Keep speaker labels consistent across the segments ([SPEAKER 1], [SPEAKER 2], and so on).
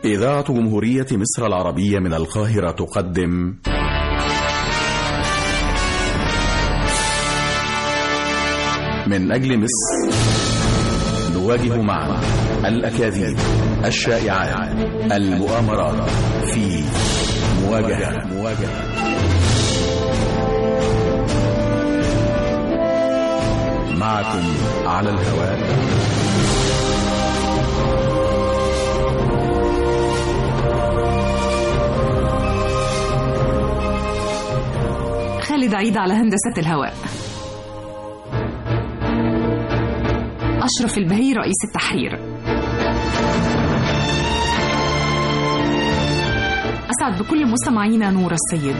[SPEAKER 1] إذاعة جمهورية مصر العربية من القاهرة تقدم من أجل مصر، نواجه معا الأكاذيب، الشائعات، المؤامرات في مواجهة. معكم على الهواء
[SPEAKER 2] خالد عيد على هندسة الهواء، أشرف البهي رئيس التحرير. أسعد بكل مستمعينا نور السيد.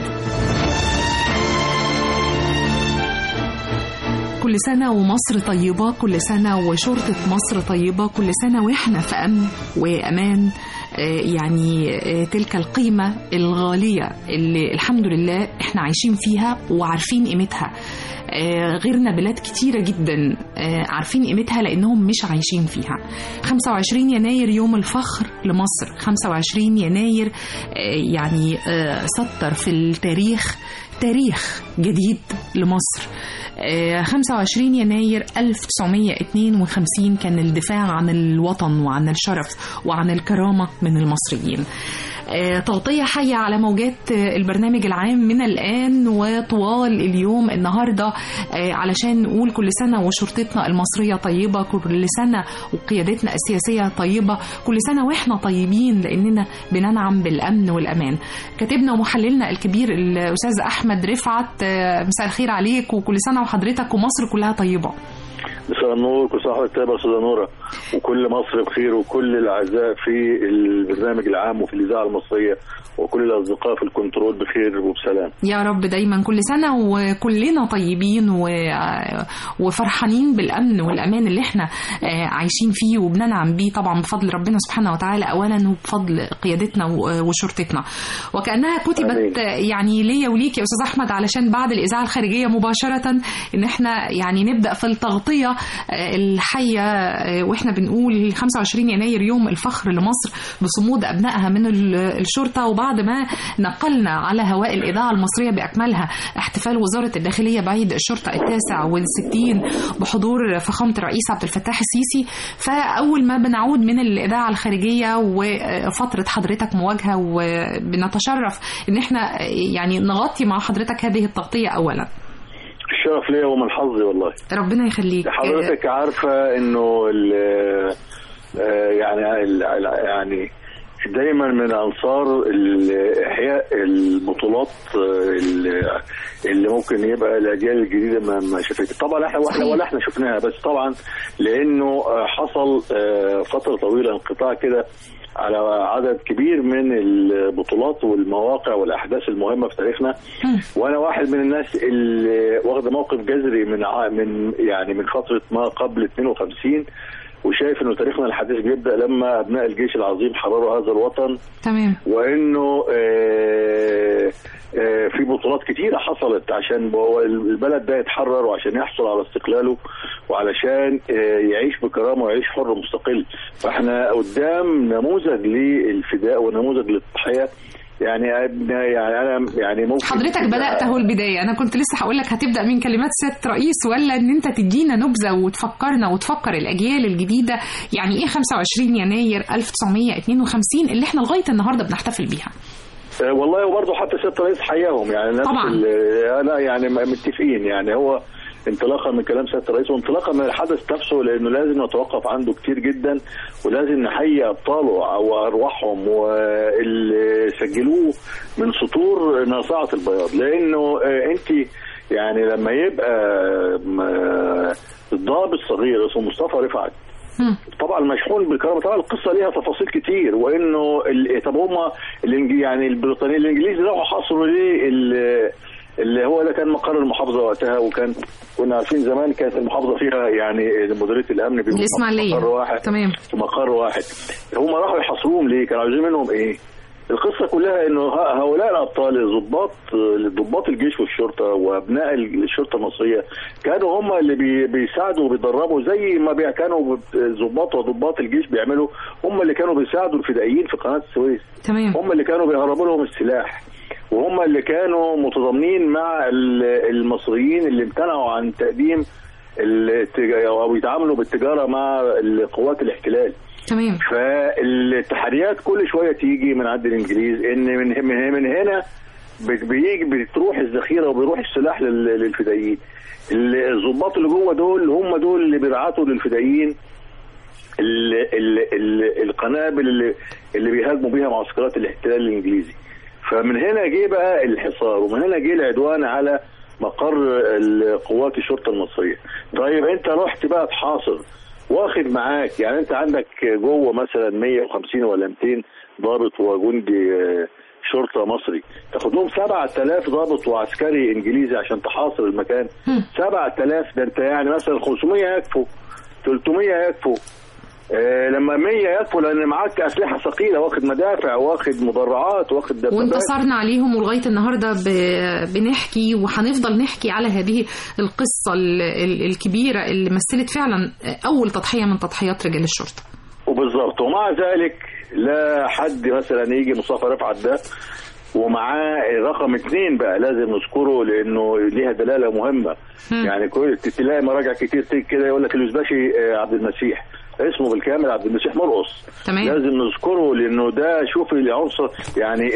[SPEAKER 2] كل سنة ومصر طيبة، كل سنة وشرطة مصر طيبة، كل سنة وإحنا في أمن وأمان. يعني تلك القيمة الغالية اللي الحمد لله إحنا عايشين فيها وعارفين قيمتها. غيرنا بلاد كتيرة جدا عارفين قيمتها لأنهم مش عايشين فيها. 25 يناير يوم الفخر لمصر. 25 يناير يعني سطر في التاريخ تاريخ جديد لمصر. 25 يناير 1952 كان الدفاع عن الوطن وعن الشرف وعن الكرامة من المصريين. تغطية حية على موجات البرنامج العام من الآن وطوال اليوم النهاردة علشان نقول كل سنة وشرطتنا المصرية طيبة، كل سنة وقيادتنا السياسية طيبة، كل سنة وإحنا طيبين لأننا بننعم بالأمن والأمان. كاتبنا ومحللنا الكبير الأستاذ أحمد رفعت، مساء الخير عليك وكل سنة وحضرتك ومصر كلها طيبة.
[SPEAKER 3] مساء النور، كل سنة وحضرتك طيبة يا أستاذة نورة، وكل مصر بخير، وكل الأعزاء في البرنامج العام وفي الإذاعة المصرية وكل الأصدقاء في الكنترول بخير وبسلام
[SPEAKER 2] يا رب دايما. كل سنة وكلنا طيبين وفرحانين بالأمن والأمان اللي احنا عايشين فيه وبننعم بيه طبعا بفضل ربنا سبحانه وتعالى أولا وبفضل قيادتنا وشرطتنا. وكأنها كتبت يعني ليا وليك يا أستاذ أحمد علشان بعد الإذاعة الخارجية مباشرة إن احنا يعني نبدأ في التغطية الحية واحنا بنقول 25 يناير يوم الفخر لمصر بصمود أبنائها من الشرطة. وبعد ما نقلنا على هواء الإذاعة المصرية بأكملها احتفال وزارة الداخلية بعيد الشرطة 69 بحضور فخامة الرئيس عبد الفتاح السيسي، فأول ما بنعود من الإذاعة الخارجية وفترة حضرتك مواجهة وبنتشرف إن احنا يعني نغطي مع حضرتك هذه التغطية. أولا
[SPEAKER 3] الشرف ليا ومن حظي والله،
[SPEAKER 2] ربنا يخليك.
[SPEAKER 3] حضرتك عارفة إنه يعني دايما من أنصار إحياء البطولات اللي ممكن يبقى الأجيال الجديدة ما شافتها. طبعا احنا شفناها، بس طبعا لأنه حصل فترة طويلة انقطاع كده على عدد كبير من البطولات والمواقع والأحداث المهمة في تاريخنا. وأنا واحد من الناس اللي واخد موقف جذري من فترة ما قبل 52، وشايف انه تاريخنا الحديث بيبدأ لما ابناء الجيش العظيم حرروا هذا الوطن.
[SPEAKER 2] تمام.
[SPEAKER 3] وانه في بطولات كتيرة حصلت عشان البلد ده يتحرر وعشان يحصل على استقلاله وعلشان يعيش بكرامة ويعيش حر مستقل. فاحنا قدام نموذج للفداء ونموذج للتضحية. يعني ممكن
[SPEAKER 2] حضرتك بدأت اهو البداية. أنا كنت لسه هقول لك هتبدأ من كلمات سيادة الرئيس ولا إن أنت تدينا نبذة وتفكرنا وتفكر الأجيال الجديدة يعني إيه 25 يناير 1952 اللي إحنا لغاية النهاردة بنحتفل بيها.
[SPEAKER 3] والله وبرضه حتى سيادة الرئيس حياهم يعني نفس أنا يعني متفقين. يعني هو انطلاقا من كلام سيادة الرئيس وانطلاقا من الحدث نفسه، لأنه لازم نتوقف عنده كتير جدا ولازم نحيي أبطاله وأرواحهم واللي سجلوه من سطور ناصعة البياض. لأنه أنت يعني لما يبقى الضابط صغير اسمه مصطفى رفعت طبعا مشحون بالكرامه. طبعا القصه ليها تفاصيل كتير، وانه طب هم يعني البريطانيين الانجليز راحوا حصروا ليه اللي هو ده كان مقر المحافظه وقتها، كنا عارفين زمان كانت المحافظه فيها يعني مديريه الامن
[SPEAKER 2] الاسماعيليه
[SPEAKER 3] مقر واحد.
[SPEAKER 2] تمام.
[SPEAKER 3] في مقر واحد. هم راحوا يحاصروهم ليه؟ كانوا عايزين منهم ايه؟ القصه كلها انه هؤلاء الابطال ضباط الجيش والشرطه وابناء الشرطه المصريه كانوا هم اللي بيساعدوا وبيدربوا، زي ما كانوا ضباط الجيش بيعملوا، هم اللي كانوا بيساعدوا الفدائيين في قناه السويس.
[SPEAKER 2] تمام.
[SPEAKER 3] هم اللي كانوا بيهربوا لهم السلاح، وهم اللي كانوا متضامنين مع المصريين اللي امتنعوا عن تقديم او يتعاملوا بالتجاره مع قوات الاحتلال.
[SPEAKER 2] تمام.
[SPEAKER 3] فالتحريات كل شويه تيجي من عند الانجليز ان من هنا بتروح الذخيره وبيروح السلاح للفدائيين. الضباط اللي جوه دول هم دول اللي بيبعتوا للفدائيين القنابل اللي بيهاجموا بيها معسكرات الاحتلال الانجليزي. فمن هنا جه بقى الحصار، ومن هنا جه العدوان على مقر قوات الشرطه المصريه. طيب انت رحت بقى تحاصر، واخد معاك، يعني انت عندك جوه مثلا 150 ولا 200 ضابط وجندي شرطه مصري، تاخد لهم 7000 ضابط وعسكري انجليزي عشان تحاصر المكان. 7000 ده انت يعني مثلا 500 يكفوا، 300 يكفوا، لما 100 يكفوا، لان معاك اسلحه ثقيله، واخد مدافع، واخد مدرعات، واخد دبابات،
[SPEAKER 2] وانتصرنا عليهم. ولغايه النهارده بنحكي وهنفضل نحكي على هذه القصه الكبيره اللي مثلت فعلا اول تضحيه من تضحيات رجال الشرطه.
[SPEAKER 3] وبالظبط. ومع ذلك لا حد مثلا يجي مصطفى رفعت ده ومعاه رقم 2 بقى لازم نذكره لانه ليها دلاله مهمه. يعني تلاقي مراجع كتير كده يقول لك اليوزباشي عبد المسيح، اسمه بالكامل عبد المسيح مرقص.
[SPEAKER 2] تمام.
[SPEAKER 3] لازم نذكره لانه ده شوف العنصر، يعني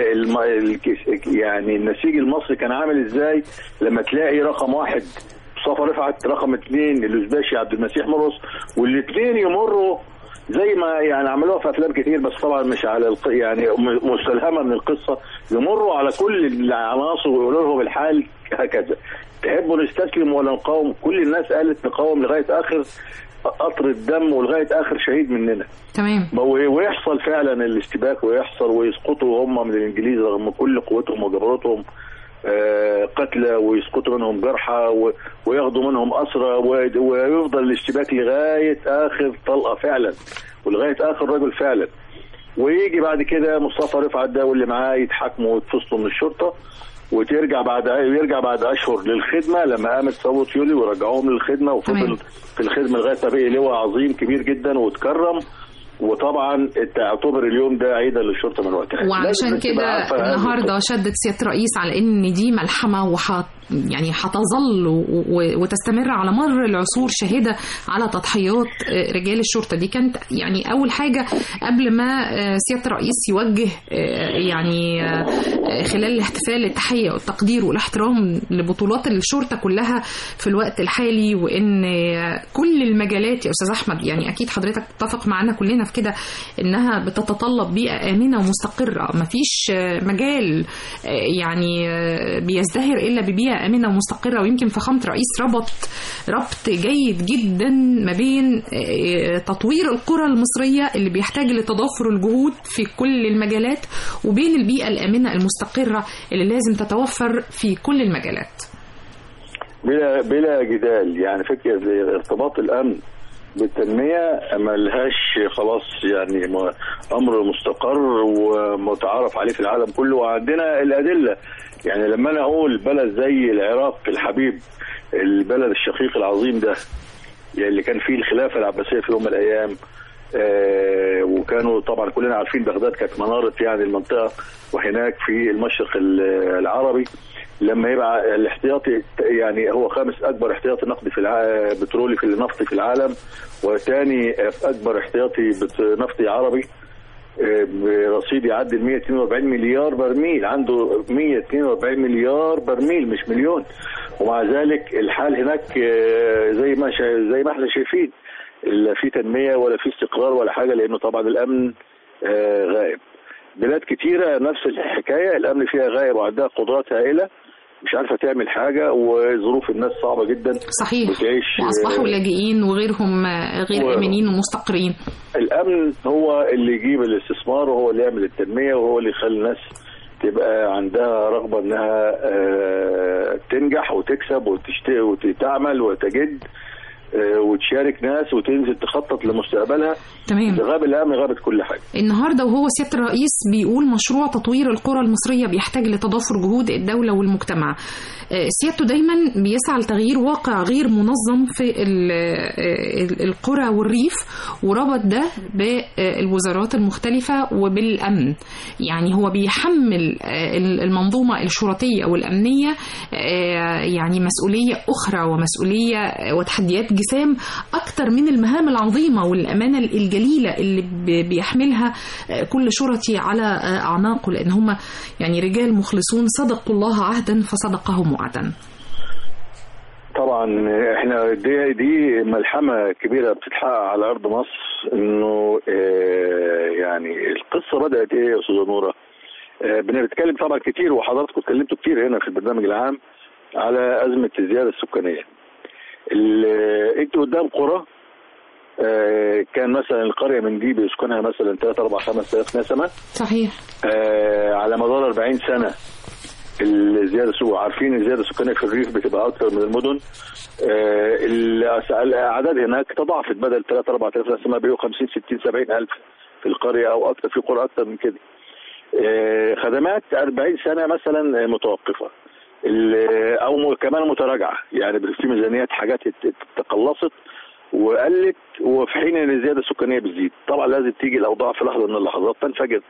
[SPEAKER 3] يعني النسيج المصري كان عامل ازاي لما تلاقي رقم 1 مصطفى رفعت، رقم 2 اليوزباشي عبد المسيح مرقص، والاثنين يمروا زي ما يعني عملوها في افلام كتير، بس طبعا مش على يعني مستلهمه من القصه، يمروا على كل العناصر ويقولوا لهم الحال هكذا، تحبوا نستسلم ولا نقاوم؟ كل الناس قالت نقاوم لغايه اخر قطر الدم ولغايه اخر شهيد مننا.
[SPEAKER 2] تمام.
[SPEAKER 3] ويحصل فعلا الاشتباك ويحصل ويسقطوا هم من الانجليز رغم كل قوتهم وجبروتهم قتلى، ويسقطوا منهم جرحى وياخدوا منهم اسرى، ويفضل الاشتباك لغايه اخر طلقه فعلا ولغايه اخر رجل فعلا. ويجي بعد كده مصطفى رفعت ده واللي معاه يتحاكموا ويتفصلوا من الشرطه، ويرجع بعد اشهر للخدمه لما قامت ثوره يوليو ورجعوهم للخدمه، وفضل في الخدمه لغايه ما بقي لواء عظيم كبير جدا واتكرم. وطبعا تعتبر اليوم ده عيدا للشرطه من وقتها.
[SPEAKER 2] وعشان كده النهارده شدت سياده الرئيس على ان دي ملحمه يعني هتظل وتستمر على مر العصور شاهده على تضحيات رجال الشرطه. دي كانت يعني اول حاجه قبل ما سياده الرئيس يوجه يعني خلال الاحتفال التحيه والتقدير والاحترام لبطولات الشرطه كلها في الوقت الحالي، وان كل المجالات يا استاذ احمد يعني اكيد حضرتك تتفق معنا كلنا في كده انها بتتطلب بيئه امنه ومستقره. مفيش مجال يعني بيزدهر الا ببيئه امنه ومستقره. ويمكن فخامه الرئيس ربط جيد جدا ما بين تطوير القرى المصريه اللي بيحتاج لتضافر الجهود في كل المجالات وبين البيئه الامنه المستقره اللي لازم تتوفر في كل المجالات.
[SPEAKER 3] بلا جدال. يعني فكره ارتباط الامن بالتنمية ما لهاش خلاص، يعني أمر مستقر ومتعارف عليه في العالم كله، وعندنا الأدلة. يعني لما أنا أقول بلد زي العراق الحبيب، البلد الشقيق العظيم ده اللي كان فيه الخلافة العباسية في يوم من الأيام، وكانوا طبعا كلنا عارفين بغداد كانت منارة يعني المنطقة، وهناك في المشرق العربي لما يبقى الاحتياطي يعني هو 5 أكبر احتياطي نقدي في بترولي في النفط في العالم، وثاني أكبر احتياطي نفطي عربي برصيد يعدي 142 مليار برميل، عنده 142 مليار برميل مش مليون. ومع ذلك الحال هناك زي ما احنا شايفين، لا في تنمية ولا في استقرار ولا حاجة، لأنه طبعا الأمن غائب. بلاد كتيرة نفس الحكاية، الأمن فيها غائب وعندها قدرات هائلة مش عارفة تعمل حاجة، وظروف الناس صعبة جدا.
[SPEAKER 2] صحيح. وأصبحوا لاجئين وغيرهم غير آمنين ومستقرين.
[SPEAKER 3] الأمن هو اللي يجيب الاستثمار، وهو اللي يعمل التنمية، وهو اللي يخلي الناس تبقى عندها رغبة انها تنجح وتكسب وتعمل وتجد. وتشارك ناس وتنزل تخطط لمستقبلها.
[SPEAKER 2] تمام.
[SPEAKER 3] غاب الامن غابت كل حاجه.
[SPEAKER 2] النهارده وهو سياده الرئيس بيقول مشروع تطوير القرى المصريه بيحتاج لتضافر جهود الدوله والمجتمع. سيادته دايما بيسعى لتغيير واقع غير منظم في القرى والريف، وربط ده بالوزارات المختلفه وبالامن. يعني هو بيحمل المنظومه الشرطيه والامنيه يعني مسؤوليه اخرى ومسؤوليه وتحديات جسام اكتر من المهام العظيمه والامانه الجليله اللي بيحملها كل شرطي على اعناقه، لان هم يعني رجال مخلصون صدقوا الله عهدا فصدقهم وعدا.
[SPEAKER 3] طبعا احنا دي ملحمه كبيره بتتحقق على ارض مصر، انه يعني القصه بدات ايه يا استاذه نوره؟ بنتكلم طبعا كتير وحضراتكم اتكلمتوا كتير هنا في البرنامج العام على ازمه الزياده السكانيه. انت قدام قرى كان مثلا القريه من دي بيسكنها مثلا 3 4 5000 نسمه. صحيح. على مدار 40 سنه الزياده عارفين الزياده السكانيه في الريف بتبقى اكتر من المدن. الاعداد هناك تضاعفت، بدل 3 4000 نسمه بقوا 50 60 70 الف في القريه او اكتر، في قرى اكتر من كده. خدمات 40 سنه مثلا متوقفه او كمان متراجعه، يعني في ميزانيات حاجات تقلصت وقلت، وفي حين ان الزياده السكانيه بتزيد. طبعا لازم تيجي الاوضاع في لحظه من اللحظات تنفجر.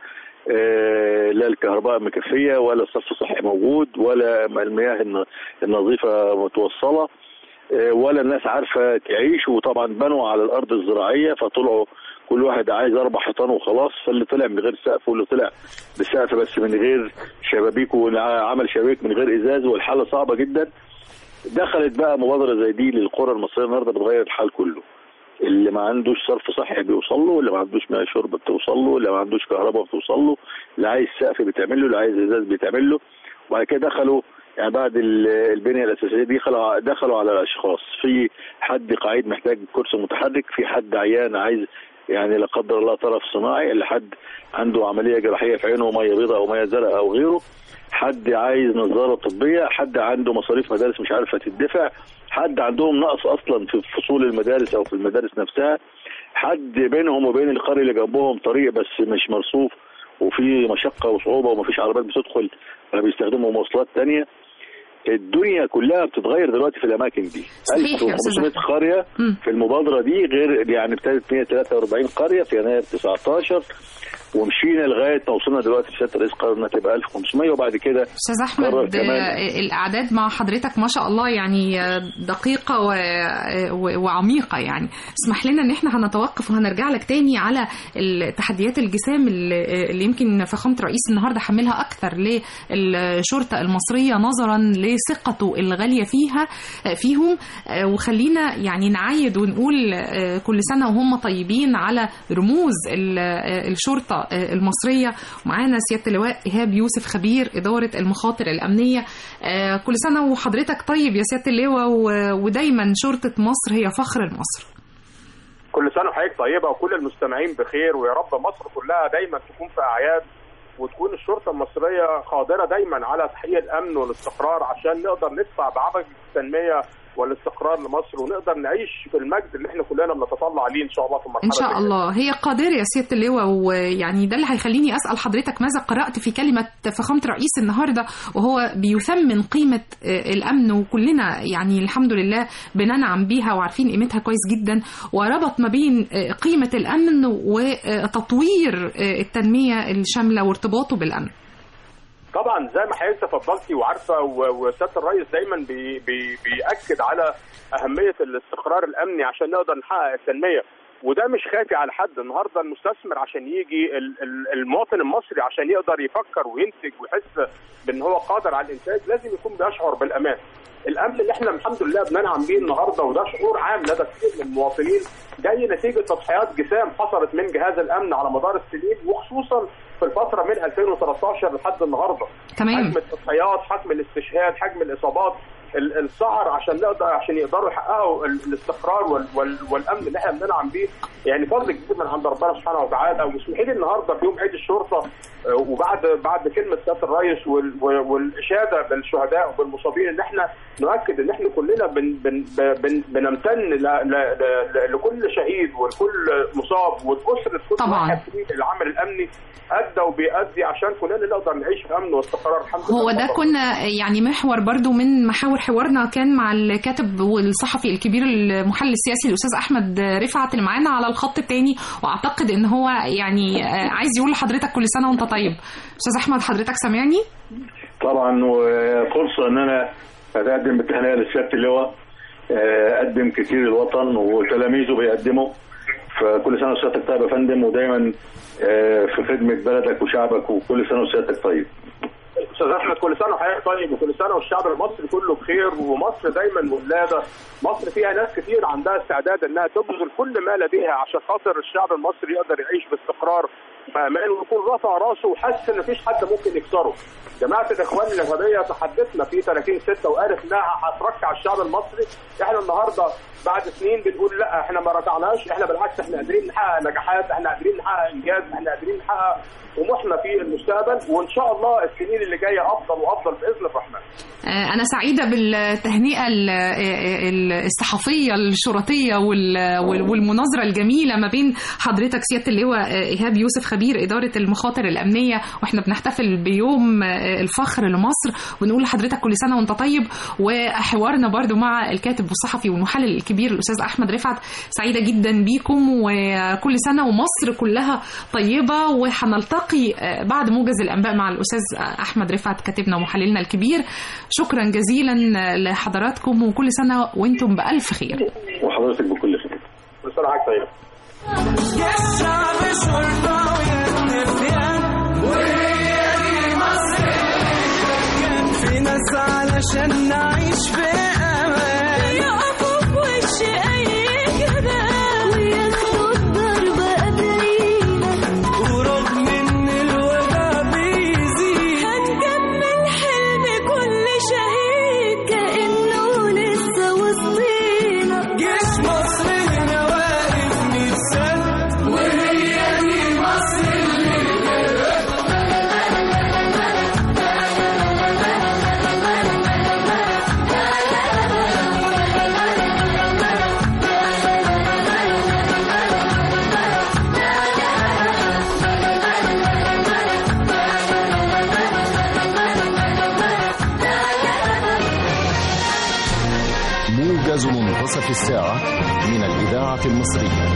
[SPEAKER 3] لا الكهرباء مكفيه، ولا الصرف الصحي موجود، ولا المياه النظيفه متوصله، ولا الناس عارفه تعيش. وطبعا بنوا على الارض الزراعيه، فطلعوا كل واحد عايز 4 حيطان وخلاص، فاللي طلع من غير سقف واللي طلع بسقف بس من غير شبابيك، وعمل شبابيك من غير ازاز، والحاله صعبه جدا. دخلت بقى مبادره زي دي للقرى المصريه النهارده بتغير الحال كله. اللي ما عندوش صرف صحي بيوصل له، اللي ما عندوش مياه شرب بتوصل له، اللي ما عندوش كهرباء بتوصل له، اللي عايز سقف بتعمل له، اللي عايز ازاز بتعمل له. وبعد كده دخلوا يعني بعد البنيه الاساسيه دي دخلوا على الاشخاص. في حد قاعد محتاج كرسي متحرك، في حد عيان عايز يعني لا قدر الله طرف صناعي، اللي حد عنده عمليه جراحيه في عينه وميه بيضاء او ميه زرقاء او غيره، حد عايز نظاره طبيه، حد عنده مصاريف مدارس مش عارفه تدفع، حد عندهم نقص اصلا في فصول المدارس او في المدارس نفسها، حد بينهم وبين القريه اللي جنبهم طريق بس مش مرصوف وفي مشقه وصعوبه ومفيش عربيات بتدخل فبيستخدموا مواصلات ثانيه. الدنيا كلها بتتغير دلوقتي في الاماكن دي. 1500 قريه في المبادره دي، غير يعني ابتدت 143 قريه في يناير 19 ومشينا لغايه ما وصلنا دلوقتي سياده الرئيس قرر انها تبقى 1500. وبعد كده
[SPEAKER 2] استاذ احمد الاعداد مع حضرتك ما شاء الله يعني دقيقه وعميقه. يعني اسمح لنا ان احنا هنتوقف وهنرجع لك تاني على التحديات الجسام اللي يمكن فخامه الرئيس النهارده حملها اكثر للشرطه المصريه نظرا لثقته الغاليه فيهم. وخلينا يعني نعايد ونقول كل سنه وهم طيبين على رموز الشرطه المصرية. ومعانا سيادة اللواء إيهاب يوسف خبير إدارة المخاطر الأمنية. كل سنة وحضرتك طيب يا سيادة اللواء، ودايما شرطة مصر هي فخر لمصر.
[SPEAKER 4] كل سنة وحضرتك طيبة وكل المستمعين بخير، ويا رب مصر كلها دايما تكون في أعياد، وتكون الشرطة المصرية قادرة دايما على تحقيق الأمن والاستقرار عشان نقدر ندفع بعجلة التنمية والاستقرار لمصر، ونقدر نعيش في المجد اللي احنا كلنا بنتطلع عليه ان شاء الله في المرحله
[SPEAKER 2] ان شاء الله. هي قادره يا سياده اللواء، ويعني ده اللي هيخليني اسال حضرتك ماذا قرات في كلمه فخامه الرئيس النهارده وهو بيثمن قيمه الامن، وكلنا يعني الحمد لله بننعم بيها وعارفين قيمتها كويس جدا، وربط ما بين قيمه الامن وتطوير التنميه الشامله وارتباطه بالامن.
[SPEAKER 4] طبعا زي ما حضرتك تفضلتي وعارفه، وسياده الرئيس دايما بيأكد على اهميه الاستقرار الامني عشان نقدر نحقق التنميه، وده مش خافي على حد. النهارده المستثمر عشان يجي، المواطن المصري عشان يقدر يفكر وينتج ويحس بان هو قادر على الانتاج لازم يكون بيشعر بالامان. الامن اللي احنا الحمد لله بننعم بيه النهارده، وده شعور عام لدى كثير من المواطنين، جاي نتيجه تضحيات جسام حصلت من جهاز الامن على مدار السنين، وخصوصا في الفتره من 2013 لحد النهارده.
[SPEAKER 2] تمام.
[SPEAKER 4] حجم التضحيات، حجم الاستشهاد، حجم الاصابات، السهر عشان يقدروا يحققوا الاستقرار والامن اللي احنا بننعم بيه. يعني فضل كبير من عند ربنا سبحانه وتعالى. ومسموحين لي النهارده في يوم عيد الشرطه وبعد كلمه سياده الرئيس والاشاده بالشهداء وبالمصابين ان احنا نؤكد ان احنا كلنا بنمتن لكل شهيد ولكل مصاب والاسره كل واحد في العمل الامني ادى وبيأدي عشان كلنا نقدر نعيش في امن واستقرار الحمد لله.
[SPEAKER 2] هو ده كنا يعني محور برضو من محاور حوارنا كان مع الكاتب والصحفي الكبير المحلل السياسي الاستاذ احمد رفعت اللي معانا على الخط الثاني، واعتقد ان هو يعني عايز يقول لحضرتك كل سنه وانت طيب. استاذ احمد حضرتك سامعني؟
[SPEAKER 3] طبعا، وفرصه ان انا اقدم بالتهنئه لسياده اللواء، قدم كتير الوطن وتلاميذه بيقدموا، فكل سنه وسيادتك طيب يا فندم، ودايما في خدمه بلدك وشعبك، وكل سنه وسيادتك طيب.
[SPEAKER 4] استاذ احمد كل سنه وحضرتك طيب، وكل سنه والشعب المصري كله بخير. ومصر دايما ولاده، مصر فيها ناس كتير عندها استعداد انها تبذل كل ما لديها عشان خاطر الشعب المصري يقدر يعيش باستقرار وامان ويكون رافع راسه وحاسس ان مفيش حد ممكن يكسره. جماعه الاخوان الارهابيه تحدثنا في 30/6 وقالت انها هتركع الشعب المصري. احنا النهارده بعد سنين بنقول لا احنا ما ركعناش، احنا بالعكس احنا قادرين نحقق نجاحات، احنا قادرين نحقق انجاز، احنا قادرين نحقق طموحنا في المستقبل، وان شاء الله السنين اللي جايه افضل وافضل باذن الرحمن.
[SPEAKER 2] انا سعيده بالتهنئه الصحفيه الشرطيه والمناظره الجميله ما بين حضرتك سياده اللواء ايهاب يوسف خبير اداره المخاطر الامنيه، واحنا بنحتفل بيوم الفخر لمصر، ونقول لحضرتك كل سنه وانت طيب. وحوارنا برضو مع الكاتب والصحفي والمحلل الكبير الاستاذ احمد رفعت. سعيده جدا بيكم، وكل سنه ومصر كلها طيبه. وهنلتقي بعد موجز الانباء مع الاستاذ احمد رفعت كاتبنا ومحللنا الكبير. شكرا جزيلا لحضراتكم، وكل سنه وانتم بالف خير.
[SPEAKER 3] وحضرتك بكل خير.
[SPEAKER 4] كل سنه وحضرتك طيب.
[SPEAKER 5] في ناس علشان نعيش في امان يقفوا في وش اي جبال وياخدوا الضربه قبلينا، ورغم ان الوجع بيزيد هنكمل حلم كل شهيد كانه لسه وسطينا. جيش مصر هنا واقف 100 سنه وهي دي مصر اللي
[SPEAKER 6] موجز منتصف الساعة من الإذاعة المصرية.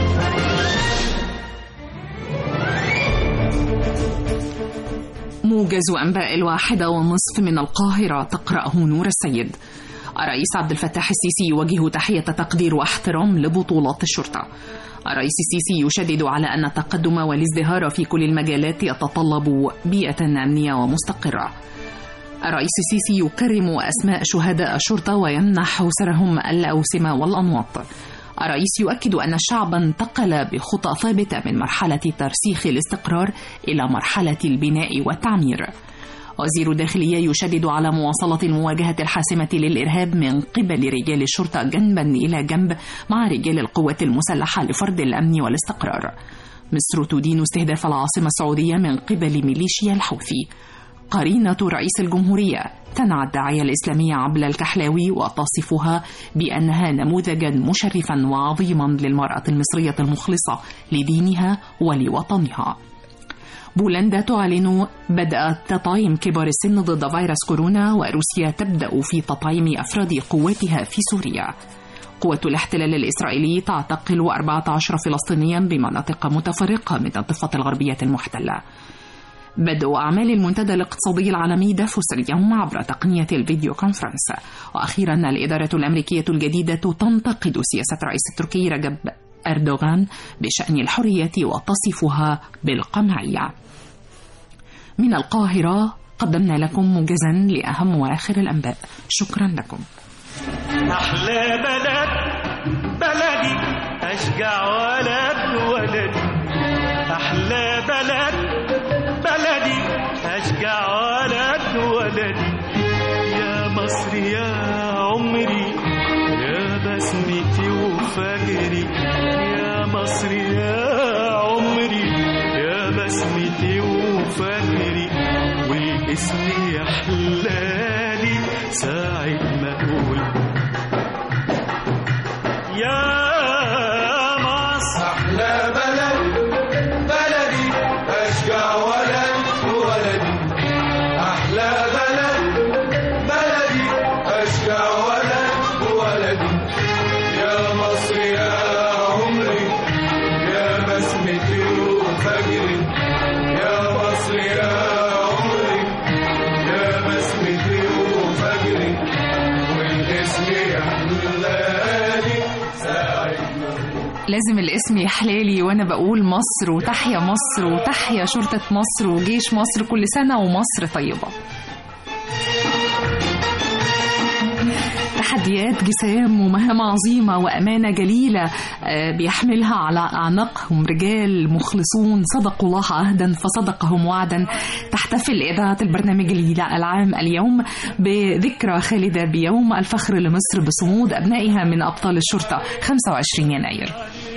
[SPEAKER 2] موجز أنباء 1:30 من القاهرة، تقرأه نور السيد. الرئيس عبد الفتاح السيسي يوجه تحية تقدير واحترام لبطولات الشرطة. الرئيس السيسي يشدد على أن التقدم والازدهار في كل المجالات يتطلب بيئة أمنية ومستقرة. الرئيس السيسي يكرم أسماء شهداء الشرطة ويمنح أسرهم الأوسمة والأنواط. الرئيس يؤكد أن الشعب انتقل بخطى ثابتة من مرحلة ترسيخ الاستقرار إلى مرحلة البناء والتعمير. وزير الداخلية يشدد على مواصلة المواجهة الحاسمة للإرهاب من قبل رجال الشرطة جنبا إلى جنب مع رجال القوات المسلحة لفرض الأمن والاستقرار. مصر تدين استهداف العاصمة السعودية من قبل ميليشيا الحوثي. قرينة رئيس الجمهورية تنعى الداعية الإسلامية عبلة الكحلاوي وتصفها بأنها نموذجا مشرفا وعظيما للمرأة المصرية المخلصة لدينها ولوطنها. بولندا تعلن بدء تطعيم كبار السن ضد فيروس كورونا، وروسيا تبدأ في تطعيم أفراد قواتها في سوريا. قوات الاحتلال الإسرائيلي تعتقل 14 فلسطينيا بمناطق متفرقة من الضفة الغربية المحتلة. بدء أعمال المنتدى الاقتصادي العالمي دافوس اليوم عبر تقنية الفيديو كونفرنس. وأخيرا الإدارة الأمريكية الجديدة تنتقد سياسة الرئيس التركي رجب أردوغان بشأن الحرية وتصفها بالقمعية. من القاهرة قدمنا لكم موجزا لأهم وآخر الأنباء. شكرا لكم.
[SPEAKER 5] أحلى بلد بلدي أشجع ولدي، أحلى بلد بلدي أشجع ولدي، يا مصر يا وفجري، والاسم يحلالي ساعة ما أقول يا مصر أحلى بلد بلدي، أشجع ولد ولدي، أحلى بلد بلدي، أشجع ولد ولدي، يا مصر يا عمري، يا بسمتي وفجري، يا مصر يا عمري، يا بسمتي وفجري، والاسم يحلالي ساعة.
[SPEAKER 2] لازم الاسم يحلالي وانا بقول مصر، وتحيا مصر، وتحيا شرطة مصر وجيش مصر، كل سنة ومصر طيبة. تحديات جسام ومهام عظيمة وأمانة جليلة بيحملها على أعناقهم رجال مخلصون صدقوا الله عهدا فصدقهم وعدا. تحتفل إذاعة البرنامج العام اليوم بذكرى خالدة بيوم الفخر لمصر بصمود أبنائها من أبطال الشرطة 25 يناير.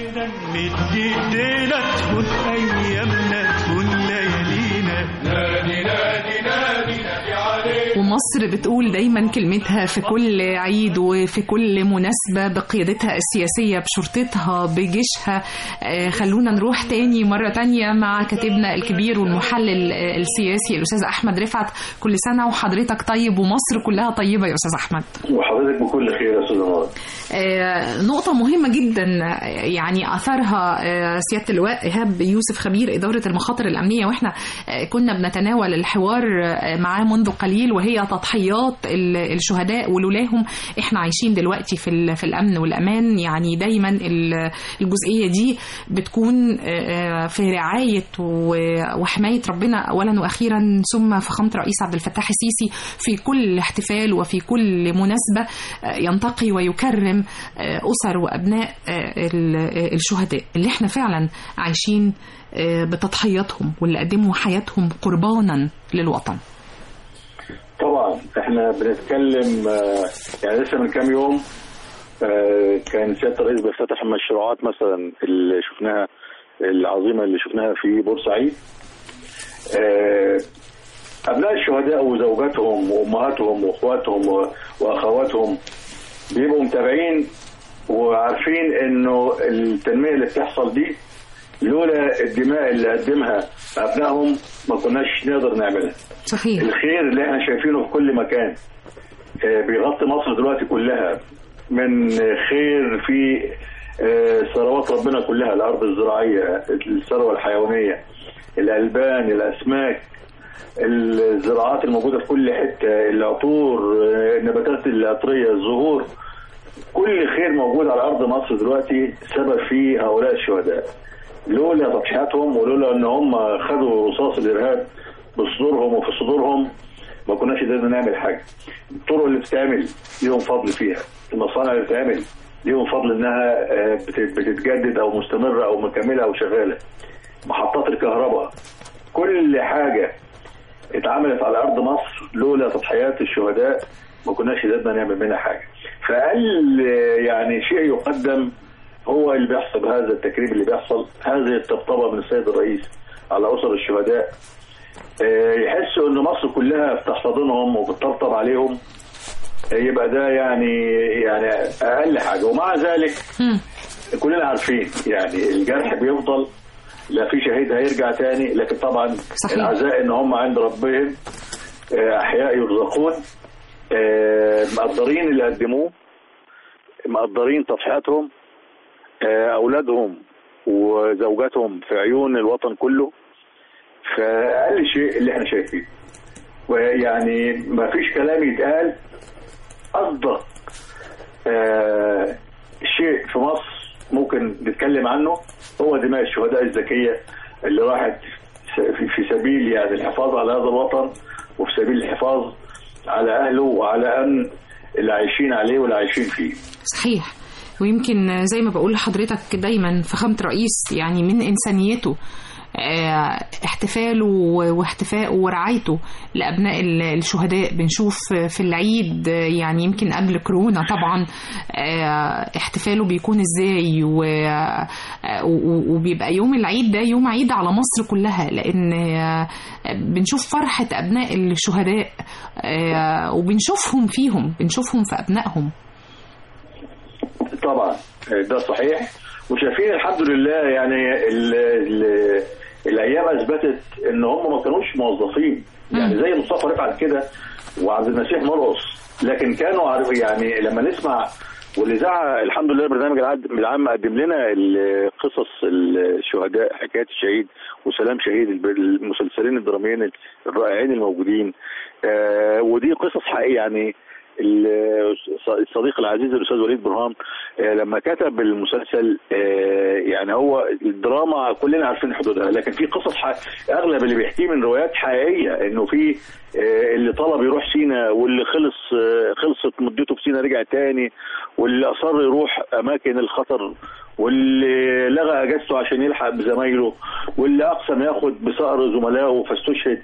[SPEAKER 2] ومصر بتقول دايما كلمتها في كل عيد وفي كل مناسبة بقيادتها السياسية بشرطتها بجيشها. خلونا نروح تاني مرة تانية مع كاتبنا الكبير والمحلل السياسي الأستاذ أحمد رفعت. كل سنة وحضرتك طيب ومصر كلها طيبة يا أستاذ أحمد.
[SPEAKER 3] وحضرتك بكل خير يا أستاذ نور.
[SPEAKER 2] نقطة مهمة جدا يعني أثرها سيادة اللواء إيهاب يوسف خبير إدارة المخاطر الأمنية، وإحنا كنا بنتناول الحوار معاه منذ قليل، وهي تضحيات الشهداء ولولاهم إحنا عايشين دلوقتي في الأمن والأمان. يعني دايما الجزئية دي بتكون في رعاية وحماية ربنا أولا وأخيرا، ثم فخامة الرئيس عبد الفتاح السيسي في كل احتفال وفي كل مناسبة ينتقي ويكرم أسر وأبناء الشهداء اللي احنا فعلا عايشين بتضحياتهم واللي قدموا حياتهم قربانا للوطن.
[SPEAKER 3] طبعا احنا بنتكلم يعني لسه من كام يوم كان سيادة الرئيس بيفتتح المشروعات مثلا اللي شفناها العظيمة اللي شفناها في بورسعيد. أبناء الشهداء وزوجاتهم وأمهاتهم وأخواتهم وأخواتهم بيبقوا متابعين وعارفين إنه التنمية اللي بتحصل دي لولا الدماء اللي قدمها أبنائهم ما كناش نقدر نعملها.
[SPEAKER 2] صحيح.
[SPEAKER 3] الخير اللي احنا شايفينه في كل مكان بيغطي مصر دلوقتي كلها، من خير في ثروات ربنا كلها، الأرض الزراعية، الثروة الحيوانية، الألبان، الأسماك، الزراعات الموجودة في كل حتة، العطور، النباتات العطرية، الزهور، كل خير موجود على أرض مصر دلوقتي سبب في هؤلاء الشهداء. لولا تضحياتهم ولولا ان هم خدوا رصاص الارهاب بصدورهم وفي صدورهم ما كناش قدرنا نعمل حاجه. الطرق اللي بتتعمل ليهم فضل فيها، المصانع اللي بتتعمل ليهم فضل انها بتتجدد او مستمره او مكمله او شغاله، محطات الكهرباء، كل حاجه اتعملت على ارض مصر لولا تضحيات الشهداء ما كناش قدرنا نعمل منها حاجه. فقل يعني شيء يقدم هو اللي بيحصل، هذا التكريم اللي بيحصل، هذه الطبطبه من السيد الرئيس على اسر الشهداء، يحسوا ان مصر كلها بتحتضنهم وبتطبطب عليهم، يبقى ده يعني اقل حاجه. ومع ذلك كلنا عارفين يعني الجرح بيفضل، لا في شهيد هيرجع تاني، لكن طبعا صحيح. العزاء ان هم عند ربهم احياء يرزقون، مقدرين اللي قدموه، مقدرين تضحياتهم، أولادهم وزوجاتهم في عيون الوطن كله. فأقل شيء اللي احنا شايفين، ويعني ما فيش كلام يتقال أصدق شيء في مصر ممكن نتكلم عنه هو دماء الشهداء الزكية اللي راحت في سبيل يعني الحفاظ على هذا الوطن، وفي سبيل الحفاظ على أهله وعلى أمن اللي عايشين عليه واللي عايشين فيه.
[SPEAKER 2] صحيح. ويمكن زي ما بقول لحضرتك دايما فخامة رئيس يعني من إنسانيته احتفاله واحتفائه ورعايته لأبناء الشهداء. بنشوف في العيد يعني يمكن قبل كورونا طبعا احتفاله بيكون ازاي، وبيبقى يوم العيد ده يوم عيد على مصر كلها، لأن بنشوف فرحة أبناء الشهداء وبنشوفهم فيهم، بنشوفهم في أبنائهم.
[SPEAKER 3] طبعا ده صحيح، وشايفين الحمد لله يعني الايام اثبتت ان هم ما كانوش موظفين، يعني زي مصطفى رفعت كده وعبد المسيح مرقص، لكن كانوا يعني لما نسمع والاذاعه الحمد لله البرنامج العام قدم لنا قصص الشهداء، حكايه الشهيد وسلام شهيد، المسلسلين الدراميين الرائعين الموجودين، ودي قصص حقيقيه. يعني الصديق العزيز الاستاذ وليد برهام لما كتب المسلسل يعني هو الدراما كلنا عارفين حدودها، لكن في قصص اغلب اللي بيحكيه من روايات حقيقيه، انه في اللي طلب يروح سينا واللي خلصت مدته في سينا رجع تاني، واللي اصر يروح اماكن الخطر، واللي لغى اجازته عشان يلحق بزمايله، واللي اقسم ياخد بصقر زملائه فاستشهد.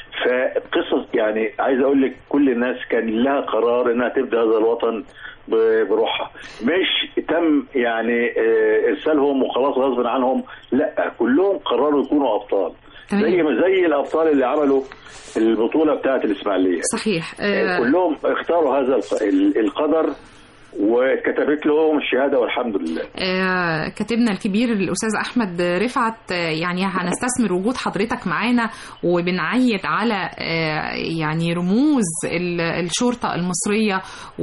[SPEAKER 3] فقصص يعني عايز اقول لك كل الناس كان لها قرار انها تبدا هذا الوطن بروحها، مش تم يعني ارسالهم وخلاص غصب عنهم، لا كلهم قرروا يكونوا ابطال زي الابطال اللي عملوا البطوله بتاعه الاسماعيليه.
[SPEAKER 2] صحيح.
[SPEAKER 3] كلهم اختاروا هذا القدر وكتبت لهم الشهاده والحمد لله.
[SPEAKER 2] كاتبنا الكبير الاستاذ احمد رفعت، يعني هنستثمر وجود حضرتك معانا وبنعيد على يعني رموز الشرطه المصريه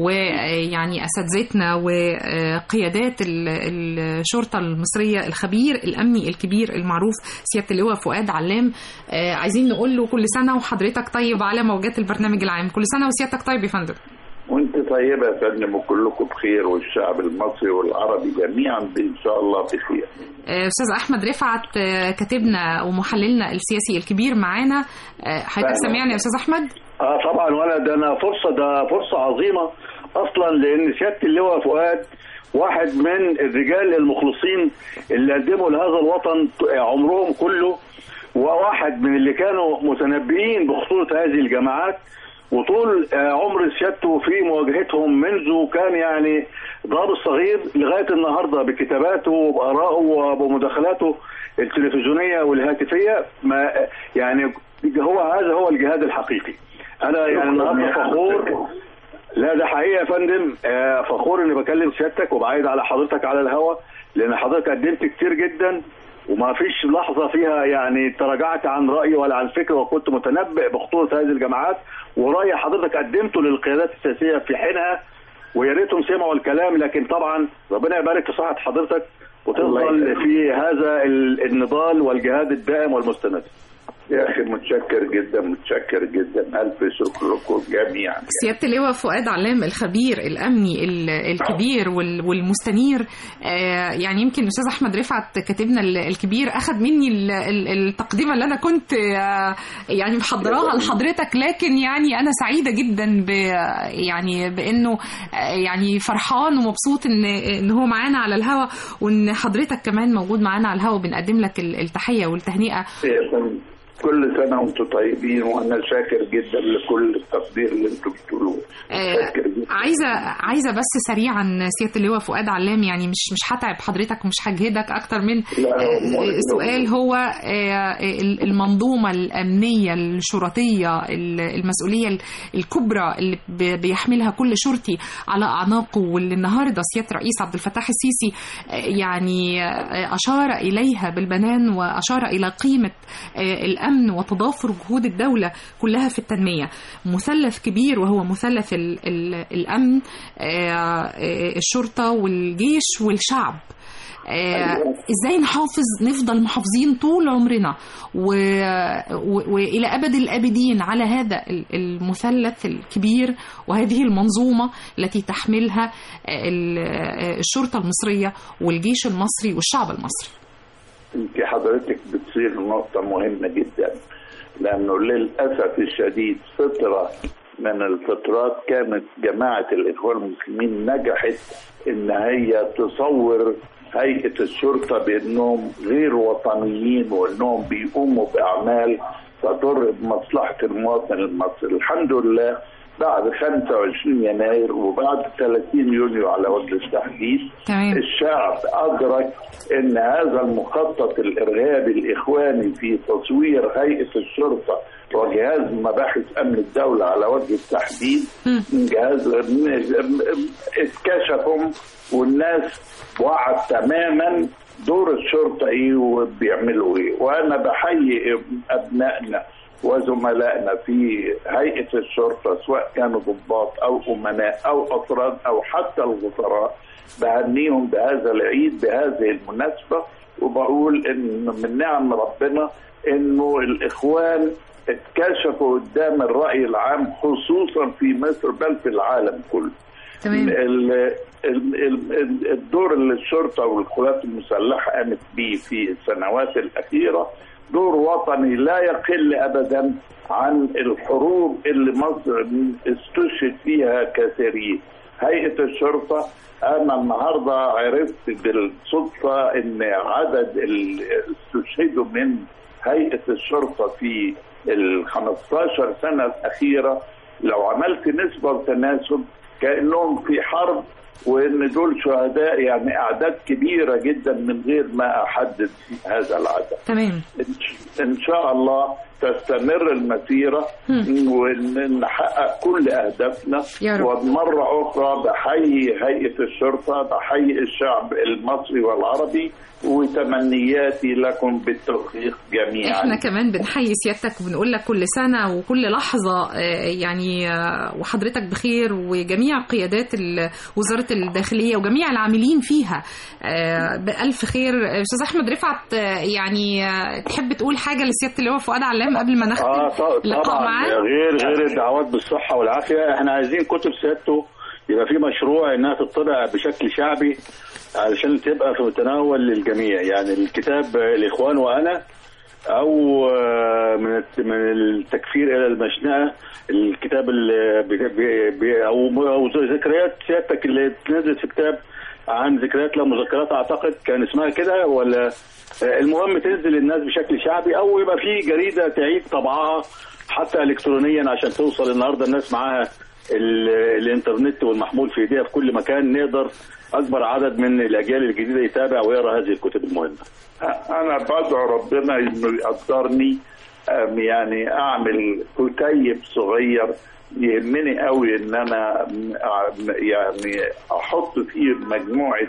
[SPEAKER 2] ويعني اساتذتنا وقيادات الشرطه المصريه، الخبير الامني الكبير المعروف سياده اللواء فؤاد علام. عايزين نقول له كل سنه وحضرتك طيب على موجات البرنامج العام. كل سنه وسيادتك طيب يا فندم.
[SPEAKER 7] وانت طيبه يا فندم، وكلكم بخير، والشعب المصري والعربي جميعا ان شاء الله بخير.
[SPEAKER 2] استاذ احمد رفعت كاتبنا ومحللنا السياسي الكبير معانا، حضرتك سامعني يا استاذ احمد؟
[SPEAKER 3] طبعا، وانا ده فرصه عظيمه اصلا، لان سياده اللواء فؤاد واحد من الرجال المخلصين اللي قدموا لهذا الوطن عمرهم كله، وواحد من اللي كانوا متنبئين بخطوره هذه الجماعات، وطول عمر سيادته في مواجهتهم منذ كان يعني ضابط الصغير لغايه النهارده بكتاباته وبارائه وبمداخلاته التلفزيونيه والهاتفيه. ما يعني هذا هو الجهاد الحقيقي. انا يعني النهارده فخور، لا ده حقيقه يا فندم، فخور اني بكلم سيادتك وبعيد على حضرتك على الهوا، لان حضرتك قدمت كتير جدا وما فيش لحظة فيها يعني تراجعت عن رأيي ولا عن فكرة، وكنت متنبئ بخطورة هذه الجماعات، ورأي حضرتك قدمته للقيادات السياسية في حينها، ويا ريتهم سمعوا الكلام. لكن طبعا ربنا يبارك في صحة حضرتك وتفضل في هذا النضال والجهاد الدائم والمستمر.
[SPEAKER 7] يا أخي متشكر جدا، متشكر جدا، ألف شكر لكم جميعا.
[SPEAKER 2] سيادة اللواء فؤاد علام الخبير الأمني الكبير والمستنير، يعني يمكن الأستاذ أحمد رفعت كاتبنا الكبير أخذ مني التقديمة اللي أنا كنت يعني محضراها لحضرتك، لكن يعني أنا سعيدة جدا يعني بأنه يعني فرحان ومبسوط إن هو معانا على الهوا، وإن حضرتك كمان موجود معانا على الهوا، بنقدم لك التحية والتهنئة.
[SPEAKER 7] كل سنة وانتم طيبين، وانا شاكر جدا لكل التقدير اللي انتم بتقولوه.
[SPEAKER 2] عايزة بس سريعا سيادة اللواء فؤاد علام، يعني مش هتعب حضرتك ومش هجهدك اكتر من سؤال. هو المنظومة الأمنية الشرطية، المسؤولية الكبرى اللي بيحملها كل شرطي على أعناقه، واللي النهاردة سيادة الرئيس عبد الفتاح السيسي يعني أشار إليها بالبنان، وأشار إلى قيمة الأمن وتضافر جهود الدولة كلها في التنمية. مثلث كبير وهو مثلث الأمن، الشرطة والجيش والشعب. ازاي نفضل محافظين طول عمرنا وإلى أبد الآبدين على هذا المثلث الكبير وهذه المنظومة التي تحملها الشرطة المصرية والجيش المصري والشعب المصري.
[SPEAKER 7] انت حضرتك بتصير نقطة مهمة جدا، لأنه للأسف الشديد فترة من الفترات كانت جماعة الإخوان المسلمين نجحت إن هي تصور هيئة الشرطة بأنهم غير وطنيين وأنهم بيقوموا بأعمال تضر بمصلحة المواطن المصري. الحمد لله بعد 25 يناير وبعد 30 يونيو على وجه التحديد الشعب أدرك أن هذا المخطط الإرهابي الإخواني في تصوير هيئة الشرطة وجهاز مباحث أمن الدولة على وجه التحديد جهاز اتكشفهم، والناس وعد تماما دور الشرطة ايه وبيعملوا ايه. وانا بحيي ابنائنا وزملائنا في هيئة الشرطة سواء كانوا ضباط او امناء او افراد او حتى الوزراء، بهنيهم بهذا العيد بهذه المناسبة، وبقول ان من نعم ربنا انه الاخوان اتكشفوا قدام الرأي العام خصوصا في مصر بل في العالم كله. تمام. الدور اللي الشرطة والقوات المسلحة قامت به في السنوات الأخيرة دور وطني لا يقل أبدا عن الحروب اللي مصر استشهد فيها كثيرين. هيئة الشرطة أنا النهاردة عرفت بالصدفة أن عدد اللي استشهدوا من هيئة الشرطة في 15 سنة الأخيرة لو عملت نسبة وتناسب كأنهم في حرب، وإن دول شهداء، يعني أعداد كبيرة جدا من غير ما أحدد هذا العدد.
[SPEAKER 2] تمام.
[SPEAKER 7] إن شاء الله تستمر المسيرة وإن نحقق كل أهدافنا. ومرة أخرى بحيي هيئة الشرطة، بحيي الشعب المصري والعربي، وتمنياتي لكم بالتوفيق جميعا.
[SPEAKER 2] احنا كمان بنحيي سيادتك وبنقول لك كل سنة وكل لحظة يعني وحضرتك بخير، وجميع قيادات وزارة الداخلية وجميع العاملين فيها بألف خير. أستاذ أحمد رفعت، يعني تحب تقول حاجة لسيادة اللواء فؤاد علام قبل ما نختم
[SPEAKER 8] اللقاء معاه؟ غير الدعوات بالصحة والعافية، احنا عايزين كتب سيادته يبقى في مشروع انها تطبع بشكل شعبي علشان تبقى في متناول للجميع، يعني الكتاب الإخوان وأنا، أو من التكفير إلى المشنقة، الكتاب اللي أو ذكريات سيادتك اللي نزلت في كتاب عن ذكريات لمذكرات أعتقد كان اسمها كده، ولا المهم تنزل الناس بشكل شعبي، أو يبقى في جريدة تعيد طبعها حتى إلكترونيا عشان توصل النهاردة الناس معاها الإنترنت والمحمول في إيديها في كل مكان، نقدر أكبر عدد من الأجيال الجديدة يتابع ويقرأ هذه الكتب المهمة.
[SPEAKER 7] أنا بدعو ربنا إنه يقدرني يعني أعمل كتيب صغير يهمني قوي إن أنا يعني أحط فيه مجموعة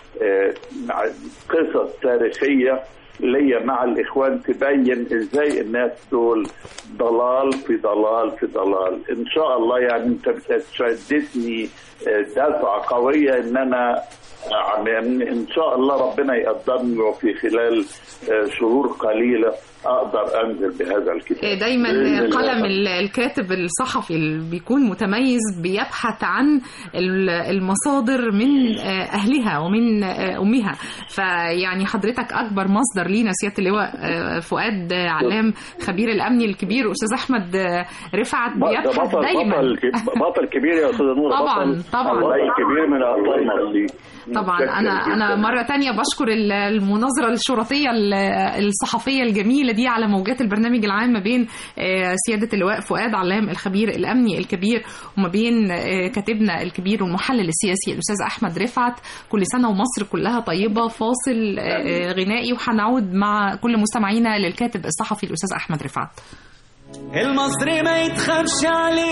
[SPEAKER 7] قصص تاريخية ليا مع الإخوان تبين إزاي الناس دول ضلال في ضلال في ضلال. إن شاء الله يعني أنت بتشددني دفعة قوية إن أنا إن شاء الله ربنا يقدرني وفي خلال شهور قليلة أقدر أنزل بهذا الكتاب.
[SPEAKER 2] دايما قلم الكاتب الصحفي اللي بيكون متميز بيبحث عن المصادر من أهلها ومن أمها، فيعني حضرتك أكبر مصدر لينا سيادة اللواء فؤاد علام خبير الأمن الكبير، وأستاذ أحمد رفعت بيبحث دايما
[SPEAKER 8] بطل كبير يا أستاذ نور.
[SPEAKER 2] طبعا
[SPEAKER 8] كبير من أبطال مصر.
[SPEAKER 2] طبعا أنا مرة تانية بشكر المناظرة الشرطية الصحفية الجميلة دي على موجات البرنامج العام ما بين سيادة اللواء فؤاد علام الخبير الأمني الكبير وما بين كاتبنا الكبير والمحلل السياسي الأستاذ أحمد رفعت. كل سنة ومصر كلها طيبة. فاصل غنائي وهنعود مع كل مستمعينا للكاتب الصحفي الأستاذ أحمد رفعت.
[SPEAKER 5] المصري ما يتخافش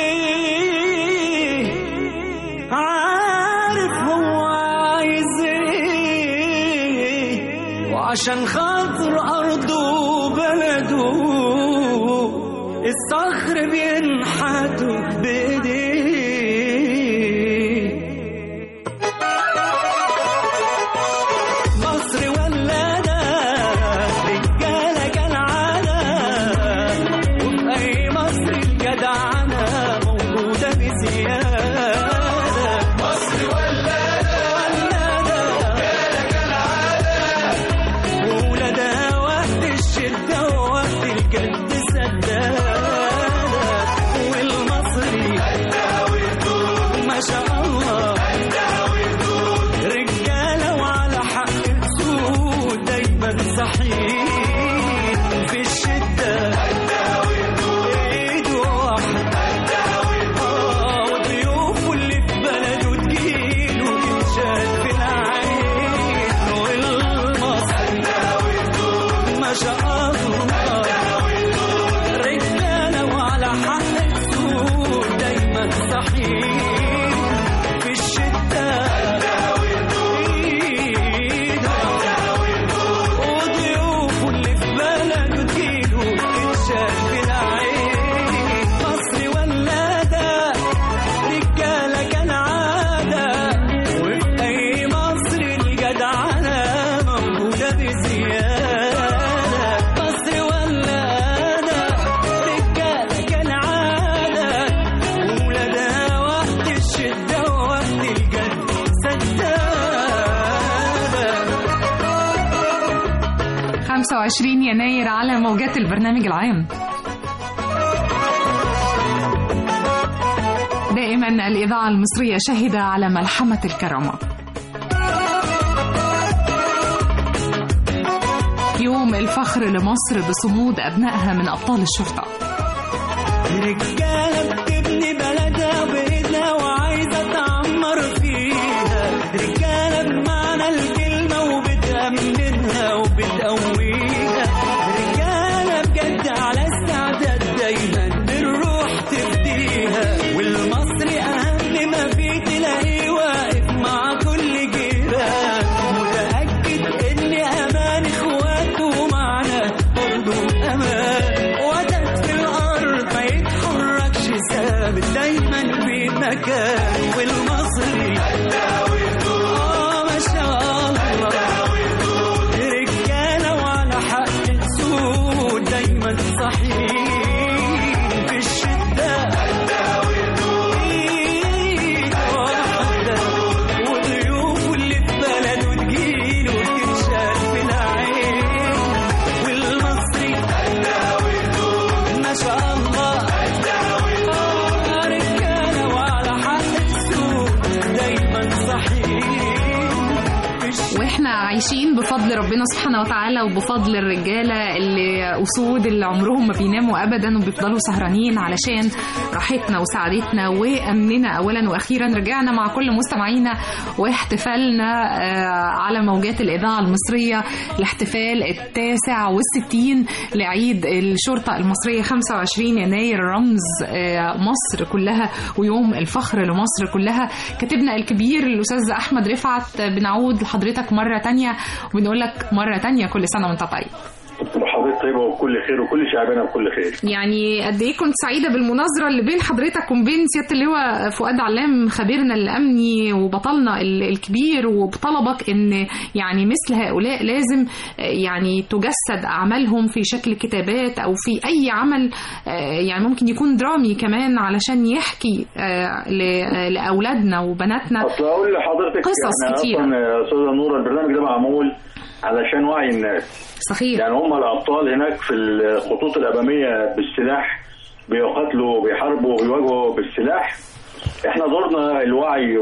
[SPEAKER 5] عليه، عارف هو عايز ايه، وعشان خاطر أرضه وبلده الصخر بينحتوا بإيديه. مصر ولادة رجالة كالعادة، وفي أي مصر الجدعنة موجودة بزيادة. مصر ولادة رجالة كالعادة، وولادها وقت الشدة ووقت الجد سدادة. والمصري
[SPEAKER 2] 25 يناير على موجات البرنامج العام. دائما الإذاعة المصرية شهد على ملحمة الكرامة. يوم الفخر لمصر بصمود أبنائها من أبطال الشرطة.
[SPEAKER 5] رجالة بتبني بلدها بإيدها وعايزة تعمر فيها، رجالة بمعنى الكلمة وبتأمنها وبتقويها، رجالة بجد على استعداد دايما بالروح تفديها، والمصري أهم ما فيه تلاقيه واقف مع كل جيران، متأكد إن أمان إخواته معنا برضه أمان، وتد في الأرض ما يتحركش ثابت دايما في مكان، والمصري ما شاء الله رجالة وعلى حق السود دايما صحيح في الشدة إيد واحدة، وضيوفه اللي في بلده تجيله وتنشال في العين، والمصري ما شاء الله رجالة وعلى حق السود دايما صحيح.
[SPEAKER 2] واحنا عايشين بفضل ربنا سبحانه وتعالى وبفضل الرجالة اللي أسود اللي عمرهم ما بيناموا أبدا وبيفضلوا سهرانين علشان راحتنا وسعادتنا وأمننا أولا وأخيرا. رجعنا مع كل مستمعينا واحتفالنا على موجات الإذاعة المصرية الاحتفال 69 لعيد الشرطة المصرية 25 يناير رمز مصر كلها ويوم الفخر لمصر كلها. كاتبنا الكبير الأستاذ أحمد رفعت بنعود لحضرتك مرة تانية وبنقول لك مرة تانية كل سنة وانت طيب.
[SPEAKER 8] وحضرتك طيبة وكل خير وكل شعبنا بكل خير.
[SPEAKER 2] يعني قد ايه كنت سعيدة بالمناظرة اللي بين حضرتك وبين سيادة اللواء فؤاد علام خبيرنا الأمني وبطلنا الكبير، وبطلبك ان يعني مثل هؤلاء لازم يعني تجسد أعمالهم في شكل كتابات أو في أي عمل يعني ممكن يكون درامي كمان علشان يحكي لأولادنا وبناتنا.
[SPEAKER 8] أصل أقول لحضرتك
[SPEAKER 2] قصص كتير.
[SPEAKER 8] أصلا أستاذة نورة البرنامج ده معمول علشان وعي الناس.
[SPEAKER 2] صحيح.
[SPEAKER 8] يعني هم الأبطال هناك في الخطوط الأمامية بالسلاح بيقاتلوا وبيحاربوا وبيواجهوا بالسلاح. احنا دورنا الوعي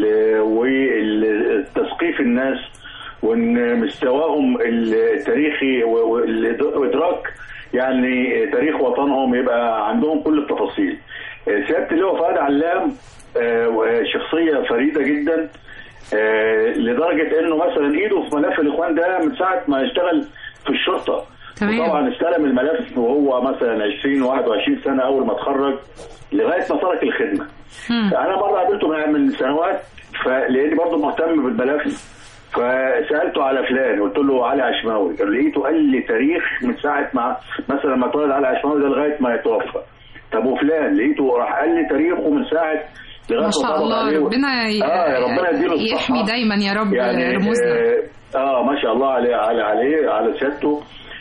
[SPEAKER 8] والتثقيف الناس وان مستواهم التاريخي وادراك يعني تاريخ وطنهم يبقى عندهم كل التفاصيل. سيادة اللواء فؤاد علام شخصية فريدة جدا لدرجة انه مثلا ايده في ملف الاخوان ده من ساعة ما اشتغل في الشرطة. طبعا استلم الملف وهو مثلا 20-21 سنة اول ما اتخرج لغاية ما ترك الخدمة. انا مرة قابلته من سنوات فلقيتني برضه مهتم بالملف فسألته على فلان قلت له علي عشماوي، لقيته قال لي تاريخ من ساعة ما مثلا ما اتولد علي عشماوي ده لغاية ما يتوفى. طب وفلان لقيته راح قال لي تاريخه من ساعة
[SPEAKER 2] ما شاء الله. ربنا
[SPEAKER 8] ربنا يديله الصحة
[SPEAKER 2] يحمي دايما يا رب
[SPEAKER 8] يعني
[SPEAKER 2] رموزنا.
[SPEAKER 8] ما شاء الله على سيادته.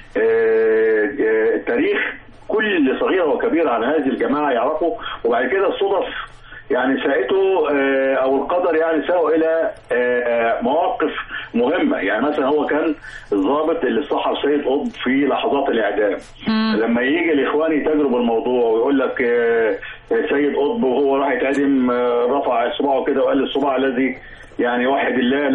[SPEAKER 8] التاريخ كل صغيرة وكبيرة عن هذه الجماعة يعرفوا، وبعد كده الصدف يعني ساقته او القدر يعني ساقه الى مواقف مهمة. يعني مثلا هو كان الضابط اللي صحى سيد قطب في لحظات الاعدام. لما يجي الاخوان يتاجروا بالموضوع ويقول لك سيد قطب وهو راح يتعدم رفع اصبعه كده وقال الصباع الذي يعني وحد الله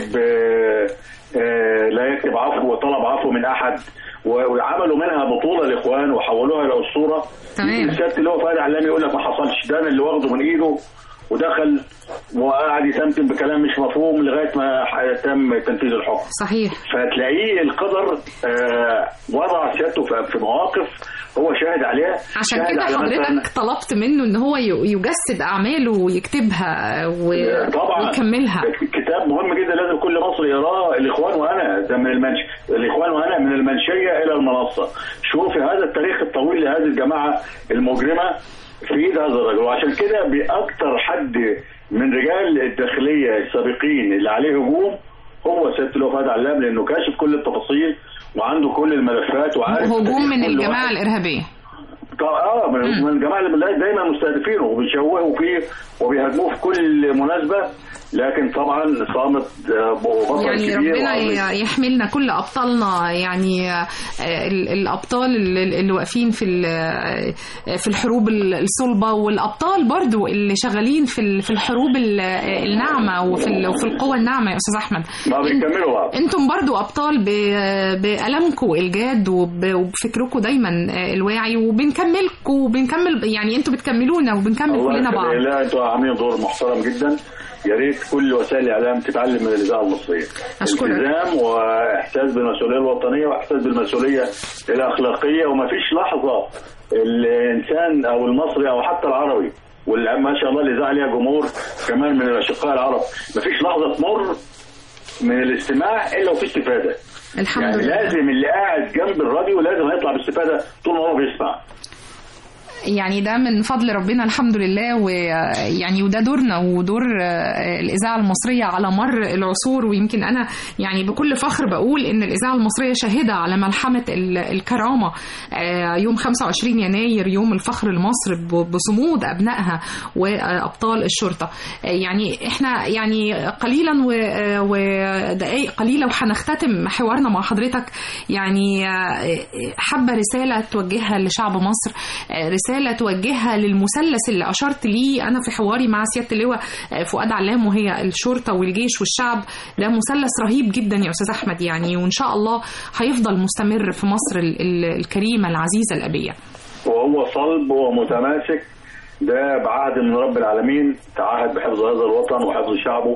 [SPEAKER 8] لا يكتب عفو وطلب عفو من احد، وعملوا منها بطولة الاخوان وحولوها الى اسطورة. السيادة اللي هو فؤاد علام يقول لك ما حصلش، ده انا اللي واخده من ايده ودخل وقعد يتمتم بكلام مش مفهوم لغايه ما تم تنفيذ الحكم.
[SPEAKER 2] صحيح.
[SPEAKER 8] فتلاقيه القدر وضع سيادته في مواقف هو شاهد عليها.
[SPEAKER 2] عشان كده حضرتك طلبت منه ان هو يجسد اعماله ويكتبها ويكملها.
[SPEAKER 8] كتاب مهم جدا لازم كل مصري يقراه. الاخوان وانا ده من الاخوان وانا من المنشيه الى المنصه. شوفي هذا التاريخ الطويل لهذه الجماعه المجرمه في ايد هذا الرجل. وعشان كده باكثر حد من رجال الداخليه السابقين اللي عليه هجوم هو سيادة اللواء فؤاد علام، لانه كاشف كل التفاصيل وعنده كل الملفات وعارف
[SPEAKER 2] هجوم من الجماعه الارهابيه.
[SPEAKER 8] من الجماعه اللي دايما مستهدفينه وبيشوهوا فيه وبيهاجموه في كل مناسبه لكن طبعا صامت بطل
[SPEAKER 2] يعني
[SPEAKER 8] كبير
[SPEAKER 2] ربنا
[SPEAKER 8] وعظيم.
[SPEAKER 2] يحملنا كل ابطالنا، يعني الابطال اللي واقفين في الحروب الصلبه، والابطال برضو اللي شغالين في الحروب الناعمه وفي القوه الناعمه يا استاذ احمد.
[SPEAKER 8] ما بيكملوا بعض.
[SPEAKER 2] انتم برضو ابطال بألمكم الجاد وبفكركم دايما الواعي، وبنكمل يعني انتم بتكملونا وبنكمل كلنا بعض.
[SPEAKER 8] لا انتوا عاملين دور محترم جدا، يا ريت كل وسائل الاعلام تتعلم من الاذاعه المصريه.
[SPEAKER 2] أشكرك.
[SPEAKER 8] التزام واحساس بالمسؤوليه الوطنيه واحساس بالمسؤوليه الاخلاقيه، وما فيش لحظه الانسان او المصري او حتى العربي، وما شاء الله الاذاعه ليها جمهور كمان من الاشقاء العرب، ما فيش لحظه تمر من الاستماع الا وفي استفاده.
[SPEAKER 2] الحمد
[SPEAKER 8] يعني
[SPEAKER 2] لله.
[SPEAKER 8] لازم اللي قاعد جنب الراديو لازم هيطلع باستفاده طول ما هو بيسمع.
[SPEAKER 2] يعني ده من فضل ربنا الحمد لله، ويعني وده دورنا ودور الإذاعة المصرية على مر العصور. ويمكن أنا يعني بكل فخر بقول إن الإذاعة المصرية شاهدة على ملحمة الكرامة يوم 25 يناير، يوم الفخر لمصر بصمود أبنائها وأبطال الشرطة. يعني إحنا يعني قليلا ودقائق قليلة وهنختتم حوارنا مع حضرتك. يعني حابة رسالة توجهها لشعب مصر، رسالة توجهها للمثلث اللي أشرت ليه أنا في حواري مع سيادة اللواء فؤاد علام، وهي الشرطة والجيش والشعب. ده مثلث رهيب جدا يا أستاذ أحمد، يعني وإن شاء الله هيفضل مستمر في مصر الكريمة العزيزة الأبية.
[SPEAKER 8] وهو صلب ومتماسك، ده بعهد من رب العالمين، تعهد بحفظ هذا الوطن وحفظ شعبه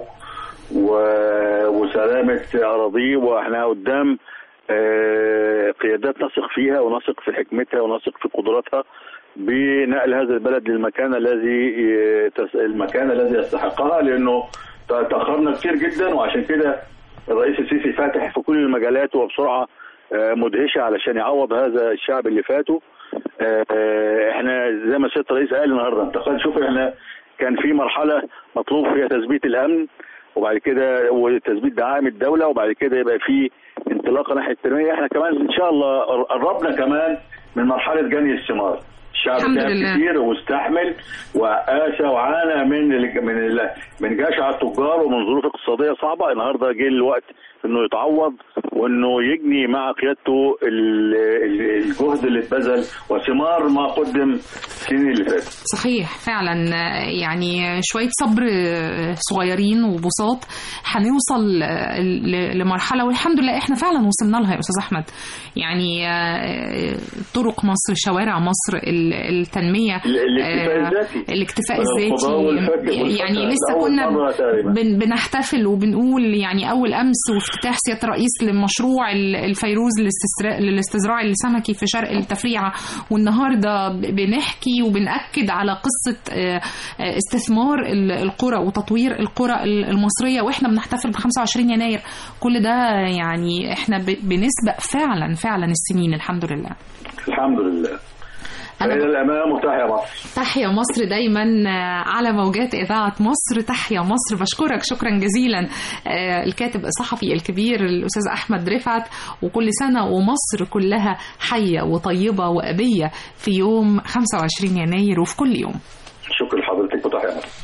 [SPEAKER 8] وسلامة أراضيه. وإحنا قدام قيادات نثق فيها ونثق في حكمتها ونثق في قدراتها بنقل هذا البلد للمكان الذي يستحقها، لأنه تأخرنا كتير جدا، وعشان كده الرئيس السيسي فاتح في كل المجالات وبسرعة مدهشة علشان يعوض هذا الشعب اللي فاته. احنا زي ما سيادة الرئيس قال النهارده، انتقال، شوف احنا كان في مرحلة مطلوب فيها تثبيت الأمن، وبعد كده وتثبيت دعائم الدولة، وبعد كده يبقى في انطلاقة ناحية التنمية. احنا كمان ان شاء الله قربنا كمان من مرحلة جني الثمار. الشعب تعب كتير واستحمل وقاسى وعانى من جشع التجار ومن ظروف اقتصادية صعبة. النهارده جه الوقت انه يتعوض وانه يجني مع قيادته الجهد اللي اتبذل وثمار ما قدم السنين اللي فاتت.
[SPEAKER 2] صحيح فعلا، يعني شوية صبر صغيرين وبساط هنوصل لمرحلة، والحمد لله احنا فعلا وصلنا لها يا أستاذ أحمد. يعني طرق مصر، شوارع مصر، التنمية، الاكتفاء الذاتي. يعني لسه كنا بنحتفل وبنقول يعني أول أمس وافتتاح سيادة الرئيس لمشروع الفيروز للاستزراع السمكي في شرق التفريعة، والنهاردة بنحكي وبنأكد على قصة استثمار القرى وتطوير القرى المصرية، وإحنا بنحتفل ب25 يناير. كل ده يعني إحنا بنسبق فعلا السنين. الحمد لله.
[SPEAKER 8] الحمد لله. إلى الأمام وتحيا مصر.
[SPEAKER 2] تحيا مصر دايما على موجات إذاعة مصر. تحيا مصر. بشكرك شكرا جزيلا الكاتب الصحفي الكبير الأستاذ أحمد رفعت، وكل سنة ومصر كلها حية وطيبة وأبية في يوم 25 يناير وفي كل يوم.
[SPEAKER 8] شكرا لحضرتك وتحيا مصر.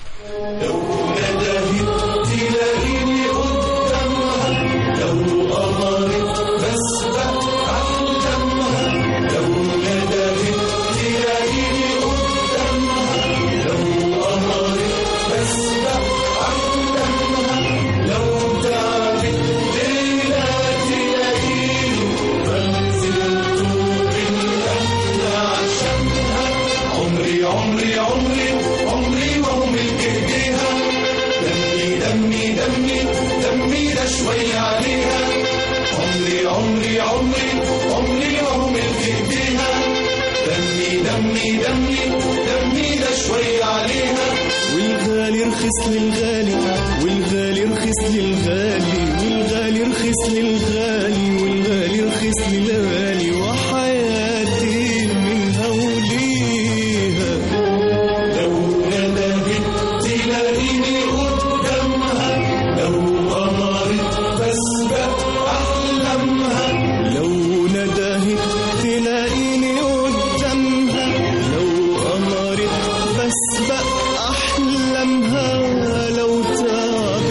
[SPEAKER 5] شوي عليها عمري عمري عمري عمري وهم في ايديها دمي دمي دمي دمي ده شوي عليها والغالي رخص للغالي والغالي رخص للغالي والغالي رخص للغالي والغالي رخص للغالي وحياتي منها وليها لو ندهت تلاقيني قدامها لو أمرت بسبق أحلامها لو ندهت تلاقيني قدامها لو أمرت بسبق أحلامها لو تعبت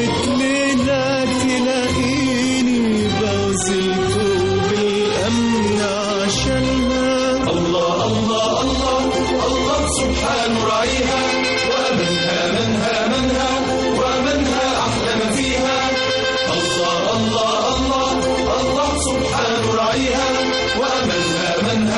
[SPEAKER 5] سبحان راعيها ومنها ومنها أحلى ما فيها. الله الله الله الله سبحان راعيها ومنها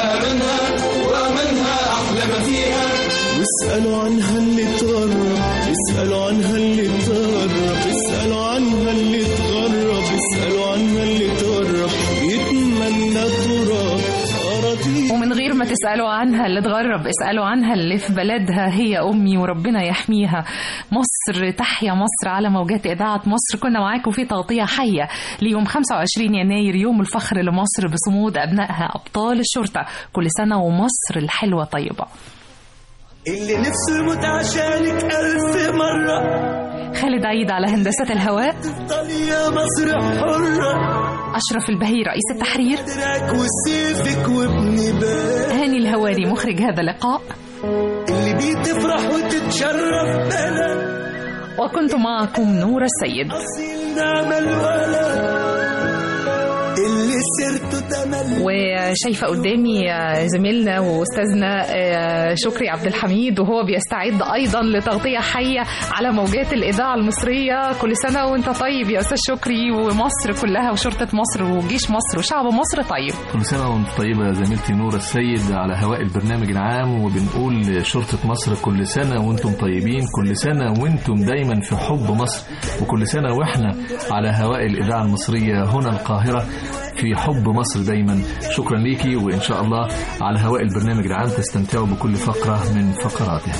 [SPEAKER 5] ومنها أحلى ما فيها.
[SPEAKER 9] واسألوا عنها اللي تغرب، اسألوا عنها اللي تغرب، اسألوا عنها اللي تغرب، اسألوا عنها اللي تغرب، يتمنى تراب أراضي.
[SPEAKER 2] ومن غير ما تسألوا عنها اللي تغرب، اسألوا عنها اللي في بلدها هي أمي وربنا يحميها. مصر تحيا مصر على موجات إذاعة مصر. كنا معاكم في تغطية حية ليوم 25 يناير، يوم الفخر لمصر بصمود أبنائها أبطال الشرطة. كل سنة ومصر الحلوة طيبة.
[SPEAKER 9] اللي نفسه يموت عشانك 1000 مرة.
[SPEAKER 2] خالد عيد على هندسة الهواء.
[SPEAKER 9] يا مصر حرة.
[SPEAKER 2] أشرف البهي رئيس التحرير.
[SPEAKER 9] وسيفك وابن باب.
[SPEAKER 2] هاني الهواري مخرج هذا اللقاء.
[SPEAKER 9] اللي بيه تفرح وتتشرف بلد.
[SPEAKER 2] وكنت معكم نور السيد.
[SPEAKER 9] أصيل نعمل ولد اللي سرته تمل.
[SPEAKER 2] وشايفة قدامي زميلنا وأستاذنا شكري عبد الحميد، وهو بيستعد أيضا لتغطية حية على موجات الإذاعة المصرية. كل سنة وانت طيب يا أستاذ شكري، ومصر كلها وشرطة مصر وجيش مصر وشعب مصر طيب.
[SPEAKER 10] كل سنة وانت طيبة يا زميلتي نور السيد على هواء البرنامج العام، وبنقول شرطة مصر كل سنة وانتم طيبين، كل سنة وانتم دايما في حب مصر، وكل سنة واحنا على هواء الإذاعة المصرية هنا القاهرة في حب مصر دايما. شكرا ليكي، وإن شاء الله على هواء البرنامج العام تستمتعوا بكل فقرة من فقراته.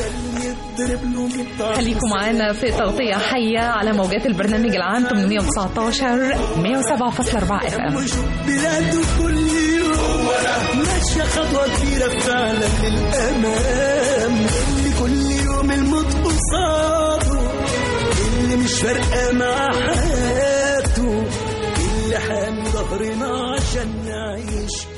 [SPEAKER 2] خليكم معانا في تغطية حية على موجات البرنامج العام 819 107.4 FM.
[SPEAKER 9] بلاده كل يوم ماشية خطوة كبيرة فعلا للأمام. اللي كل يوم الموت قصاده، اللي مش فارقة مع حياته، اللي حامي ظهرنا عشان نعيش